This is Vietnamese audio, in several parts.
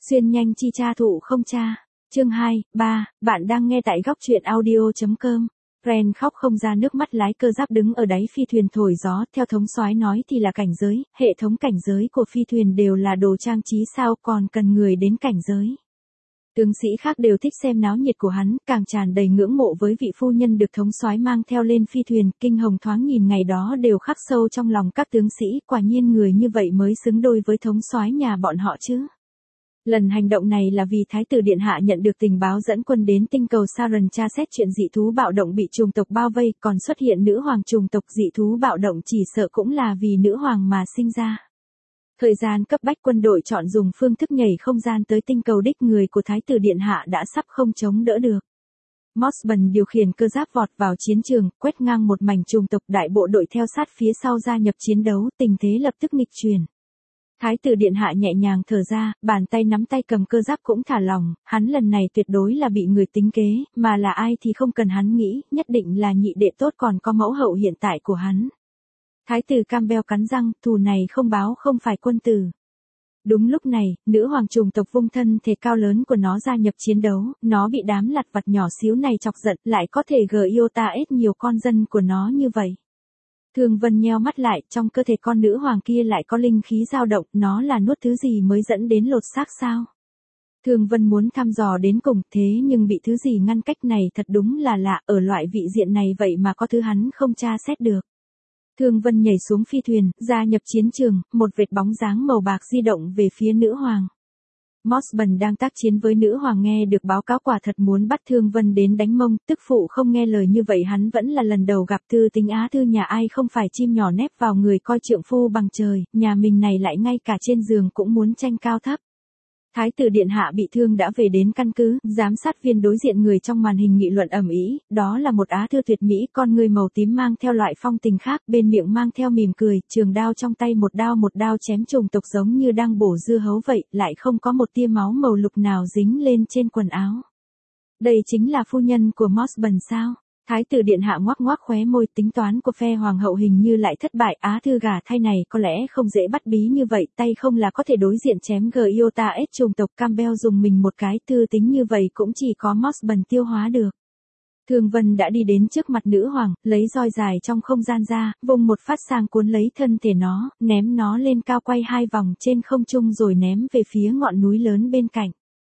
Xuyên nhanh chi cha thụ không cha. Chương 2, 3, bạn đang nghe tại góc truyện audio.com. Ren khóc không ra nước mắt lái cơ giáp đứng ở đáy phi thuyền thổi gió, theo thống soái nói thì là cảnh giới, hệ thống cảnh giới của phi thuyền đều là đồ trang trí sao còn cần người đến cảnh giới. Tướng sĩ khác đều thích xem náo nhiệt của hắn, càng tràn đầy ngưỡng mộ với vị phu nhân được thống soái mang theo lên phi thuyền, kinh hồng thoáng nhìn ngày đó đều khắc sâu trong lòng các tướng sĩ, quả nhiên người như vậy mới xứng đôi với thống soái nhà bọn họ chứ. Lần hành động này là vì Thái tử Điện Hạ nhận được tình báo dẫn quân đến tinh cầu Saturn tra xét chuyện dị thú bạo động bị trùng tộc bao vây, còn xuất hiện nữ hoàng trùng tộc dị thú bạo động chỉ sợ cũng là vì nữ hoàng mà sinh ra. Thời gian cấp bách quân đội chọn dùng phương thức nhảy không gian tới tinh cầu đích người của Thái tử Điện Hạ đã sắp không chống đỡ được. Mossman điều khiển cơ giáp vọt vào chiến trường, quét ngang một mảnh trùng tộc, đại bộ đội theo sát phía sau gia nhập chiến đấu, tình thế lập tức nghịch chuyển. Thái tử Điện Hạ nhẹ nhàng thở ra, bàn tay nắm tay cầm cơ giáp cũng thả lỏng, hắn lần này tuyệt đối là bị người tính kế, mà là ai thì không cần hắn nghĩ, nhất định là nhị đệ tốt còn có mẫu hậu hiện tại của hắn. Thái tử Campbell cắn răng, thù này không báo không phải quân tử. Đúng lúc này, nữ hoàng trùng tộc vung thân thể cao lớn của nó gia nhập chiến đấu, nó bị đám lặt vặt nhỏ xíu này chọc giận, lại có thể iota ết nhiều con dân của nó như vậy. Thường Vân nheo mắt lại, trong cơ thể con nữ hoàng kia lại có linh khí dao động, nó là nuốt thứ gì mới dẫn đến lột xác sao? Thường Vân muốn thăm dò đến cùng, thế nhưng bị thứ gì ngăn cách này thật đúng là lạ, ở loại vị diện này vậy mà có thứ hắn không tra xét được. Thường Vân nhảy xuống phi thuyền, gia nhập chiến trường, một vệt bóng dáng màu bạc di động về phía nữ hoàng. Mossman đang tác chiến với nữ hoàng nghe được báo cáo quả thật muốn bắt Thương Vân đến đánh mông, tức phụ không nghe lời như vậy hắn vẫn là lần đầu gặp thư tính á thư nhà ai không phải chim nhỏ nép vào người coi trượng phu bằng trời, nhà mình này lại ngay cả trên giường cũng muốn tranh cao thấp. Thái tử Điện Hạ bị thương đã về đến căn cứ, giám sát viên đối diện người trong màn hình nghị luận ầm ĩ, đó là một á thư tuyệt mỹ, con người màu tím mang theo loại phong tình khác, bên miệng mang theo mỉm cười, trường đao trong tay một đao chém trùng tộc giống như đang bổ dưa hấu vậy, lại không có một tia máu màu lục nào dính lên trên quần áo. Đây chính là phu nhân của Mossman sao? Thái tử Điện Hạ ngoác ngoác khóe môi, tính toán của phe hoàng hậu hình như lại thất bại, á thư gà thay này có lẽ không dễ bắt bí như vậy, tay không là có thể đối diện chém iota ết trùng tộc. Campbell dùng mình một cái, thư tính như vậy cũng chỉ có Mossman tiêu hóa được. Thường Vân đã đi đến trước mặt nữ hoàng, lấy roi dài trong không gian ra, vùng một phát sang cuốn lấy thân thể nó, ném nó lên cao quay 2 vòng trên không trung rồi ném về phía ngọn núi lớn bên cạnh.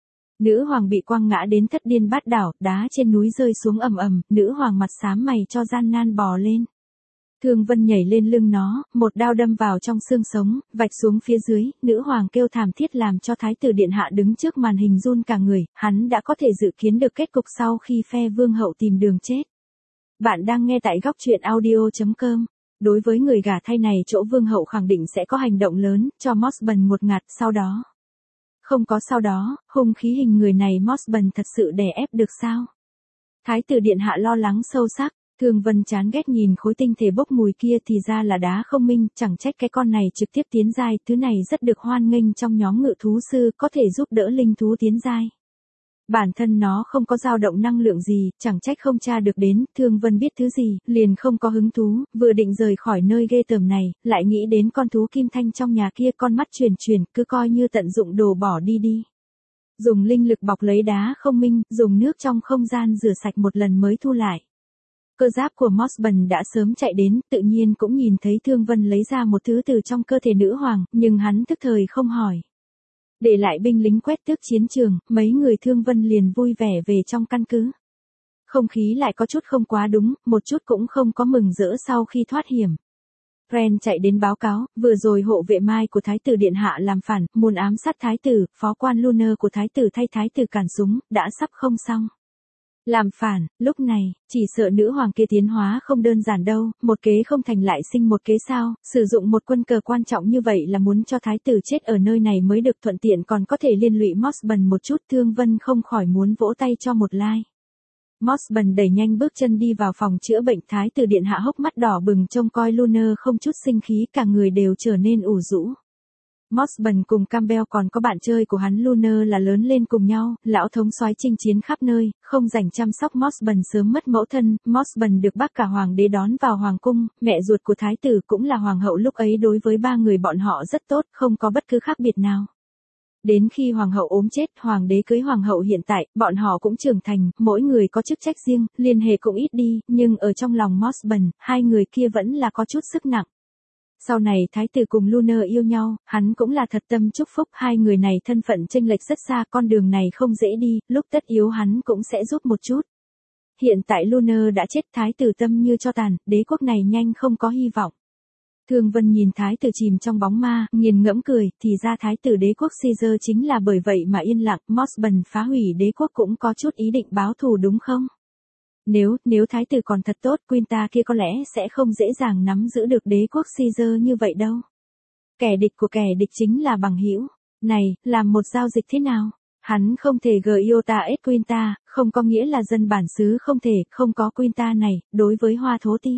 Nữ hoàng bị quăng ngã đến thất điên bát đảo, đá trên núi rơi xuống ầm ầm, nữ hoàng mặt xám mày cho gian nan bò lên. Thường Vân nhảy lên lưng nó, một đao đâm vào trong xương sống, vạch xuống phía dưới, nữ hoàng kêu thảm thiết làm cho Thái tử Điện Hạ đứng trước màn hình run cả người, hắn đã có thể dự kiến được kết cục sau khi phe vương hậu tìm đường chết. Bạn đang nghe tại góc truyện audio.com. Đối với người gả thay này chỗ vương hậu khẳng định sẽ có hành động lớn, cho Mossman một ngạt, sau đó. Không có sau đó, hung khí hình người này Mossman thật sự đè ép được sao? Thái tử Điện Hạ lo lắng sâu sắc, Thường Vân chán ghét nhìn khối tinh thể bốc mùi kia thì ra là đá không minh, chẳng trách cái con này trực tiếp tiến giai, thứ này rất được hoan nghênh trong nhóm ngự thú sư, có thể giúp đỡ linh thú tiến giai. Bản thân nó không có dao động năng lượng gì, chẳng trách không tra được đến, Thương Vân biết thứ gì, liền không có hứng thú, vừa định rời khỏi nơi ghê tởm này, lại nghĩ đến con thú kim thanh trong nhà kia, con mắt chuyển, cứ coi như tận dụng đồ bỏ đi. Dùng linh lực bọc lấy đá không minh, dùng nước trong không gian rửa sạch một lần mới thu lại. Cơ giáp của Mossman đã sớm chạy đến, tự nhiên cũng nhìn thấy Thương Vân lấy ra một thứ từ trong cơ thể nữ hoàng, nhưng hắn tức thời không hỏi. Để lại binh lính quét tước chiến trường, mấy người Thương Vân liền vui vẻ về trong căn cứ. Không khí lại có chút không quá đúng, một chút cũng không có mừng rỡ sau khi thoát hiểm. Ren chạy đến báo cáo, vừa rồi hộ vệ mai của Thái tử Điện Hạ làm phản, muốn ám sát Thái tử, phó quan Lunar của Thái tử thay Thái tử cản súng, đã sắp không xong. Làm phản, lúc này, chỉ sợ nữ hoàng kia tiến hóa không đơn giản đâu, một kế không thành lại sinh một kế sao, sử dụng một quân cờ quan trọng như vậy là muốn cho Thái tử chết ở nơi này mới được, thuận tiện còn có thể liên lụy Mossman một chút. Thương Vân không khỏi muốn vỗ tay cho một like. Mossman đẩy nhanh bước chân đi vào phòng chữa bệnh, Thái tử Điện Hạ hốc mắt đỏ bừng trông coi Lunar không chút sinh khí, cả người đều trở nên ủ rũ. Mossman cùng Campbell còn có bạn chơi của hắn Lunar là lớn lên cùng nhau, lão thống soái chinh chiến khắp nơi, không rảnh chăm sóc Mossman sớm mất mẫu thân, Mossman được bác cả hoàng đế đón vào hoàng cung, mẹ ruột của thái tử cũng là hoàng hậu lúc ấy đối với ba người bọn họ rất tốt, không có bất cứ khác biệt nào. Đến khi hoàng hậu ốm chết, hoàng đế cưới hoàng hậu hiện tại, bọn họ cũng trưởng thành, mỗi người có chức trách riêng, liên hệ cũng ít đi, nhưng ở trong lòng Mossban, hai người kia vẫn là có chút sức nặng. Sau này thái tử cùng Luna yêu nhau, hắn cũng là thật tâm chúc phúc hai người này thân phận chênh lệch rất xa, con đường này không dễ đi, lúc tất yếu hắn cũng sẽ giúp một chút. Hiện tại Luna đã chết, thái tử tâm như cho tàn, đế quốc này nhanh không có hy vọng. Thương Vân nhìn thái tử chìm trong bóng ma, nghiền ngẫm cười, thì ra thái tử đế quốc Caesar chính là bởi vậy mà yên lặng, Mossban phá hủy đế quốc cũng có chút ý định báo thù đúng không? Nếu thái tử còn thật tốt, Quinta kia có lẽ sẽ không dễ dàng nắm giữ được đế quốc Caesar như vậy đâu. Kẻ địch của kẻ địch chính là bằng hữu. Này, làm một giao dịch thế nào? Hắn không thể Giota et Quinta, không có nghĩa là dân bản xứ không thể, không có Quinta này, đối với Hoa Thố Ti.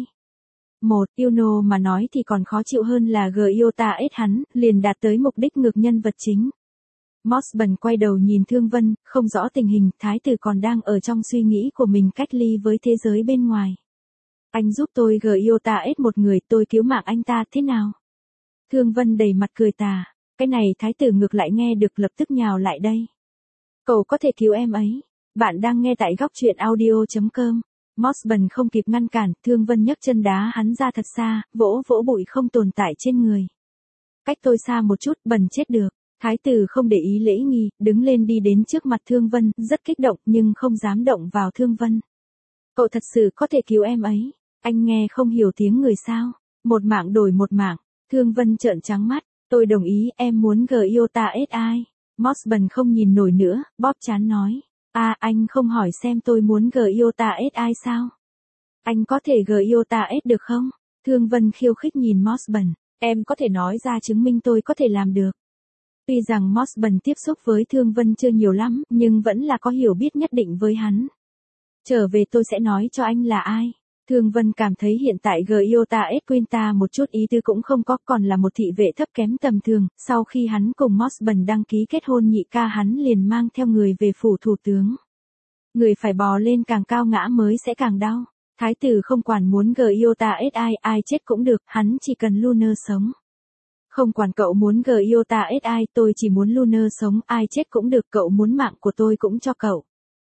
Uno mà nói thì còn khó chịu hơn là Giota et hắn, liền đạt tới mục đích ngược nhân vật chính. Mossban quay đầu nhìn Thương Vân, không rõ tình hình, thái tử còn đang ở trong suy nghĩ của mình cách ly với thế giới bên ngoài. Anh giúp tôi Giota et một người, tôi cứu mạng anh ta thế nào? Thương Vân đầy mặt cười tà, cái này thái tử ngược lại nghe được lập tức nhào lại đây. Cậu có thể cứu em ấy. Bạn đang nghe tại góc truyện audio.com. Mossban không kịp ngăn cản, Thương Vân nhấc chân đá hắn ra thật xa, vỗ vỗ bụi không tồn tại trên người. Cách tôi xa một chút, bẩn chết được. Thái tử không để ý lễ nghi, đứng lên đi đến trước mặt Thương Vân, rất kích động nhưng không dám động vào Thương Vân. Cậu thật sự có thể cứu em ấy. Anh nghe không hiểu tiếng người sao. Một mạng đổi một mạng. Thương Vân trợn trắng mắt. Tôi đồng ý, em muốn Giota et ai. Mossban không nhìn nổi nữa, bóp trán nói. Anh không hỏi xem tôi muốn Giota et ai sao? Anh có thể Giota et được không? Thương Vân khiêu khích nhìn Mossban. Em có thể nói ra chứng minh tôi có thể làm được. Tuy rằng Mossban tiếp xúc với Thương Vân chưa nhiều lắm, nhưng vẫn là có hiểu biết nhất định với hắn. Trở về tôi sẽ nói cho anh là ai. Thương Vân cảm thấy hiện tại Giota et Quinta một chút ý tứ cũng không có, còn là một thị vệ thấp kém tầm thường, sau khi hắn cùng Mossban đăng ký kết hôn nhị ca hắn liền mang theo người về phủ thủ tướng. Người phải bò lên càng cao ngã mới sẽ càng đau. Thái tử không quản muốn Giota et ai chết cũng được, hắn chỉ cần Luna sống. Không quản cậu muốn Giota et ai, tôi chỉ muốn Luna sống, ai chết cũng được, cậu muốn mạng của tôi cũng cho cậu.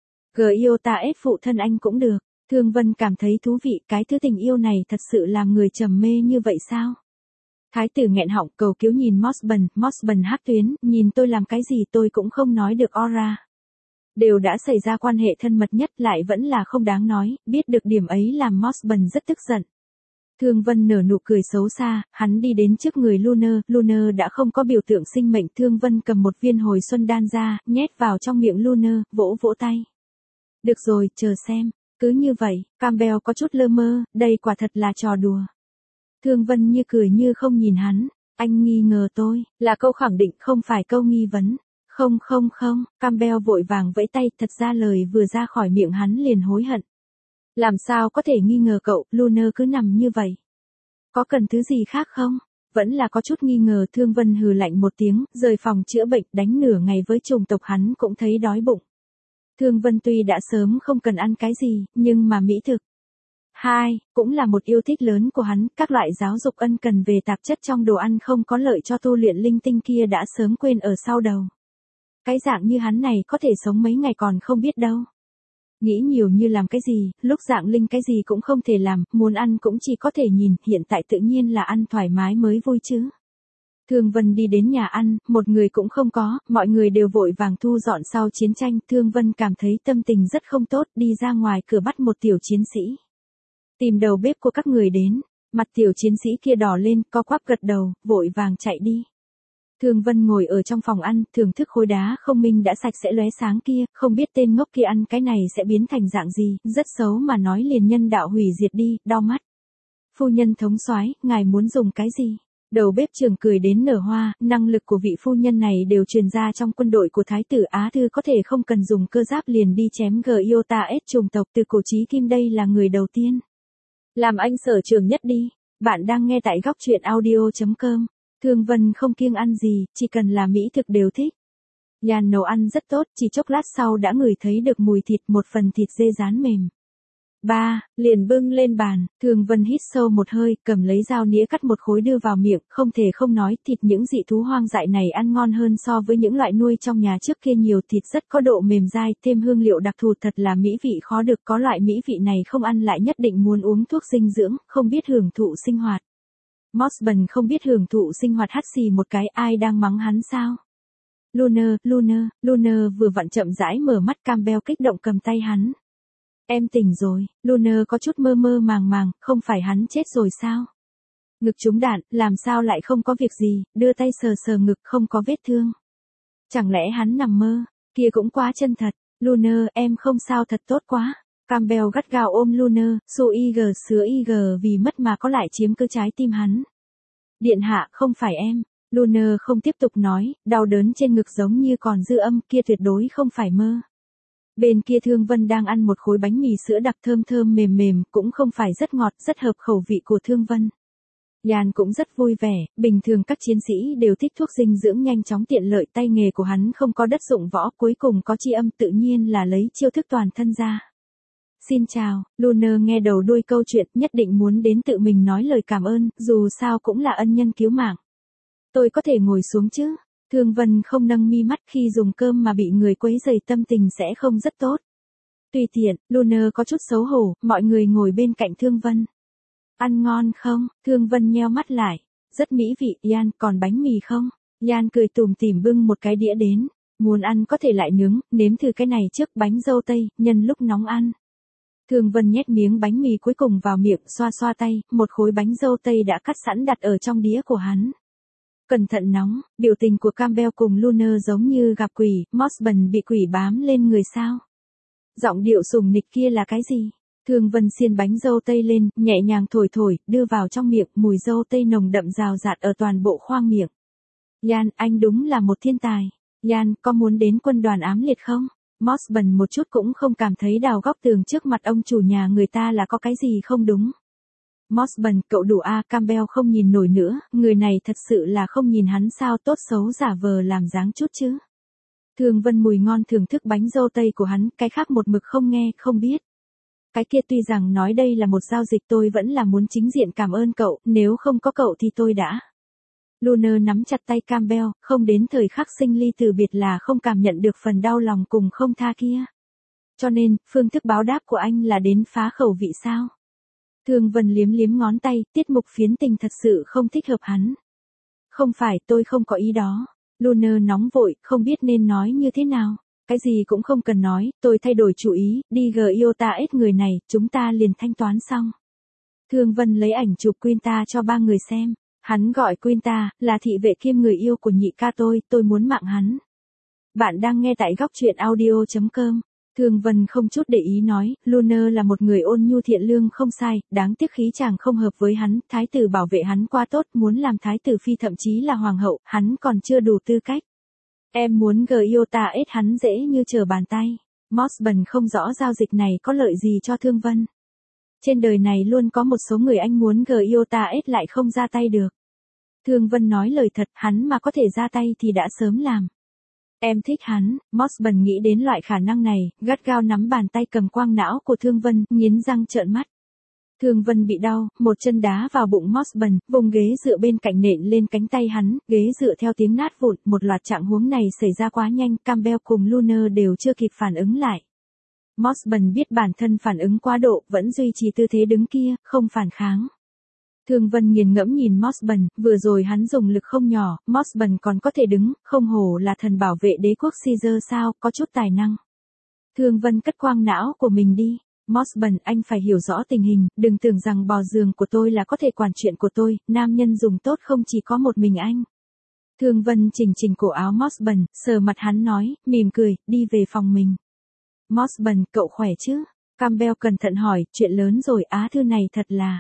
Giota et phụ thân anh cũng được. Thương Vân cảm thấy thú vị, cái thứ tình yêu này thật sự làm người trầm mê như vậy sao? Thái tử nghẹn họng cầu cứu nhìn Mossban hắc tuyến, nhìn tôi làm cái gì tôi cũng không nói được ora. Đều đã xảy ra quan hệ thân mật nhất lại vẫn là không đáng nói, biết được điểm ấy làm Mossban rất tức giận. Thương Vân nở nụ cười xấu xa, hắn đi đến trước người Luna đã không có biểu tượng sinh mệnh, Thương Vân cầm một viên hồi xuân đan ra, nhét vào trong miệng Luna, vỗ vỗ tay. Được rồi, chờ xem. Cứ như vậy, Campbell có chút lơ mơ, đây quả thật là trò đùa. Thương Vân như cười như không nhìn hắn, anh nghi ngờ tôi, là câu khẳng định không phải câu nghi vấn. Không, Campbell vội vàng vẫy tay, thật ra lời vừa ra khỏi miệng hắn liền hối hận. Làm sao có thể nghi ngờ cậu, Luna cứ nằm như vậy. Có cần thứ gì khác không? Vẫn là có chút nghi ngờ. Thương Vân hừ lạnh một tiếng, rời phòng chữa bệnh, đánh nửa ngày với chủng tộc hắn cũng thấy đói bụng. Thương Vân tuy đã sớm không cần ăn cái gì, nhưng mà mỹ thực. Cũng là một yêu thích lớn của hắn, các loại giáo dục ân cần về tạp chất trong đồ ăn không có lợi cho tu luyện linh tinh kia đã sớm quên ở sau đầu. Cái dạng như hắn này có thể sống mấy ngày còn không biết đâu. Nghĩ nhiều như làm cái gì, lúc dạng linh cái gì cũng không thể làm, muốn ăn cũng chỉ có thể nhìn, hiện tại tự nhiên là ăn thoải mái mới vui chứ. Thương Vân đi đến nhà ăn, một người cũng không có, mọi người đều vội vàng thu dọn sau chiến tranh. Thương Vân cảm thấy tâm tình rất không tốt, đi ra ngoài cửa bắt một tiểu chiến sĩ. Tìm đầu bếp của các người đến, mặt tiểu chiến sĩ kia đỏ lên, co quắp gật đầu, vội vàng chạy đi. Thương Vân ngồi ở trong phòng ăn, thưởng thức khối đá không minh đã sạch sẽ lóe sáng kia, không biết tên ngốc kia ăn cái này sẽ biến thành dạng gì, rất xấu mà nói liền nhân đạo hủy diệt đi, đau mắt. Phu nhân thống soái, ngài muốn dùng cái gì? Đầu bếp trưởng cười đến nở hoa, năng lực của vị phu nhân này đều truyền ra trong quân đội của Thái tử Á Thư, có thể không cần dùng cơ giáp liền đi chém Giota et chủng tộc, từ cổ chí kim đây là người đầu tiên. Làm anh sở trường nhất đi. Bạn đang nghe tại góc truyện audio.com. Thương Vân không kiêng ăn gì, chỉ cần là mỹ thực đều thích. Yan nấu ăn rất tốt, chỉ chốc lát sau đã ngửi thấy được mùi thịt, một phần thịt dê rán mềm. ba, liền bưng lên bàn, Thường Vân hít sâu một hơi, cầm lấy dao nĩa cắt một khối đưa vào miệng, không thể không nói, thịt những dị thú hoang dại này ăn ngon hơn so với những loại nuôi trong nhà trước kia nhiều, thịt rất có độ mềm dai, thêm hương liệu đặc thù thật là mỹ vị khó được, có loại mỹ vị này không ăn lại nhất định muốn uống thuốc dinh dưỡng, không biết hưởng thụ sinh hoạt. Mossman không biết hưởng thụ sinh hoạt, hắt xì một cái, ai đang mắng hắn sao? Lunar vừa vặn chậm rãi mở mắt, Campbell kích động cầm tay hắn. Em tỉnh rồi, Lunar có chút mơ mơ màng, không phải hắn chết rồi sao? Ngực trúng đạn, làm sao lại không có việc gì, đưa tay sờ sờ ngực không có vết thương. Chẳng lẽ hắn nằm mơ, kia cũng quá chân thật, Lunar em không sao thật tốt quá. Campbell gắt gao ôm Lunar, sứa ig vì mất mà có lại chiếm cứ trái tim hắn. Điện hạ không phải em. Lunar không tiếp tục nói, đau đớn trên ngực giống như còn dư âm, kia tuyệt đối không phải mơ. Bên kia Thương Vân đang ăn một khối bánh mì sữa đặc thơm thơm mềm, cũng không phải rất ngọt, rất hợp khẩu vị của Thương Vân. Yan cũng rất vui vẻ, bình thường các chiến sĩ đều thích thuốc dinh dưỡng nhanh chóng tiện lợi, tay nghề của hắn không có đất dụng võ, cuối cùng có chi âm, tự nhiên là lấy chiêu thức toàn thân ra. Xin chào, Lunar nghe đầu đuôi câu chuyện, nhất định muốn đến tự mình nói lời cảm ơn, dù sao cũng là ân nhân cứu mạng. Tôi có thể ngồi xuống chứ? Thương Vân không nâng mi mắt, khi dùng cơm mà bị người quấy rầy tâm tình sẽ không rất tốt. Tùy tiện, Lunar có chút xấu hổ, mọi người ngồi bên cạnh Thương Vân. Ăn ngon không? Thương Vân nheo mắt lại. Rất mỹ vị, Yan, còn bánh mì không? Yan cười tủm tỉm bưng một cái đĩa đến. Muốn ăn có thể lại nướng, nếm thử cái này trước, bánh dâu tây, nhân lúc nóng ăn. Thương Vân nhét miếng bánh mì cuối cùng vào miệng, xoa xoa tay, một khối bánh dâu tây đã cắt sẵn đặt ở trong đĩa của hắn. Cẩn thận nóng, biểu tình của Campbell cùng Lunar giống như gặp quỷ, Mossman bị quỷ bám lên người sao? Giọng điệu sùng nịch kia là cái gì? Thương Vân xiên bánh dâu tây lên, nhẹ nhàng thổi, đưa vào trong miệng, mùi dâu tây nồng đậm rào rạt ở toàn bộ khoang miệng. Yan, anh đúng là một thiên tài. Yan, có muốn đến quân đoàn ám liệt không? Mossman một chút cũng không cảm thấy đào góc tường trước mặt ông chủ nhà người ta là có cái gì không đúng. Mossman, cậu đủ a, Campbell không nhìn nổi nữa, người này thật sự là không nhìn hắn sao, tốt xấu giả vờ làm dáng chút chứ. Thương Vân mùi ngon thưởng thức bánh dâu tây của hắn, cái khác một mực không nghe, không biết. Cái kia tuy rằng nói đây là một giao dịch, tôi vẫn là muốn chính diện cảm ơn cậu, nếu không có cậu thì tôi đã. Lunar nắm chặt tay Campbell, không đến thời khắc sinh ly từ biệt là không cảm nhận được phần đau lòng cùng không tha kia. Cho nên, phương thức báo đáp của anh là đến phá khẩu vị sao? Thương Vân liếm ngón tay, tiết mục phiến tình thật sự không thích hợp hắn. Không phải, tôi không có ý đó. Lunar nóng vội, không biết nên nói như thế nào. Cái gì cũng không cần nói, tôi thay đổi chủ ý, đi Giota ết người này, chúng ta liền thanh toán xong. Thương Vân lấy ảnh chụp Quinta cho ba người xem. Hắn gọi Quinta, là thị vệ kiêm người yêu của nhị ca tôi muốn mạng hắn. Bạn đang nghe tại góc truyện audio.com. Thương Vân không chút để ý nói, Lunar là một người ôn nhu thiện lương không sai, đáng tiếc khí chàng không hợp với hắn, thái tử bảo vệ hắn quá tốt, muốn làm thái tử phi thậm chí là hoàng hậu, hắn còn chưa đủ tư cách. Em muốn Giota ết hắn dễ như trở bàn tay. Mossman không rõ giao dịch này có lợi gì cho Thương Vân. Trên đời này luôn có một số người anh muốn Giota ết lại không ra tay được. Thương Vân nói lời thật, hắn mà có thể ra tay thì đã sớm làm. Em thích hắn, Mossman nghĩ đến loại khả năng này, gắt gao nắm bàn tay cầm quang não của Thương Vân, nghiến răng trợn mắt. Thương Vân bị đau, một chân đá vào bụng Mossman, vùng ghế dựa bên cạnh nện lên cánh tay hắn, ghế dựa theo tiếng nát vụn, một loạt trạng huống này xảy ra quá nhanh, Campbell cùng Lunar đều chưa kịp phản ứng lại. Mossman biết bản thân phản ứng quá độ, vẫn duy trì tư thế đứng kia, không phản kháng. Thương Vân nghiền ngẫm nhìn Mossman, vừa rồi hắn dùng lực không nhỏ, Mossman còn có thể đứng, không hổ là thần bảo vệ đế quốc Caesar sao, có chút tài năng. Thương Vân cất quang não của mình đi. Mossman, anh phải hiểu rõ tình hình, đừng tưởng rằng bò giường của tôi là có thể quản chuyện của tôi, nam nhân dùng tốt không chỉ có một mình anh. Thương Vân chỉnh cổ áo Mossman, sờ mặt hắn nói, mỉm cười, đi về phòng mình. Mossman, cậu khỏe chứ? Campbell cẩn thận hỏi, chuyện lớn rồi, Á Thư này thật là...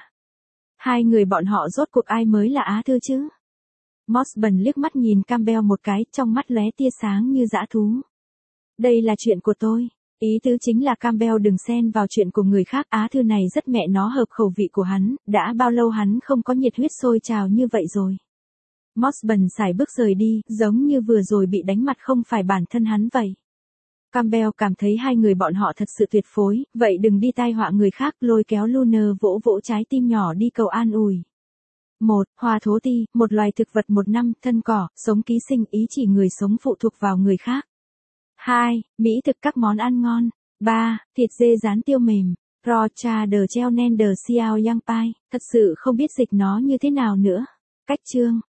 Hai người bọn họ rốt cuộc ai mới là Á Thư chứ? Mossman liếc mắt nhìn Campbell một cái, trong mắt lóe tia sáng như dã thú. Đây là chuyện của tôi. Ý tứ chính là Campbell đừng xen vào chuyện của người khác, Á Thư này rất mẹ nó hợp khẩu vị của hắn, đã bao lâu hắn không có nhiệt huyết sôi trào như vậy rồi. Mossman sải bước rời đi, giống như vừa rồi bị đánh mặt không phải bản thân hắn vậy. Campbell cảm thấy hai người bọn họ thật sự tuyệt phối, vậy đừng đi tai họa người khác, lôi kéo Lunar vỗ vỗ trái tim nhỏ đi cầu an ủi. 1. Hoa thố ti, một loài thực vật một năm, thân cỏ, sống ký sinh, ý chỉ người sống phụ thuộc vào người khác. 2. Mỹ thực các món ăn ngon. 3. Thịt dê rán tiêu mềm. Rocha de treo nen de xiao yang pai, thật sự không biết dịch nó như thế nào nữa. Cách chương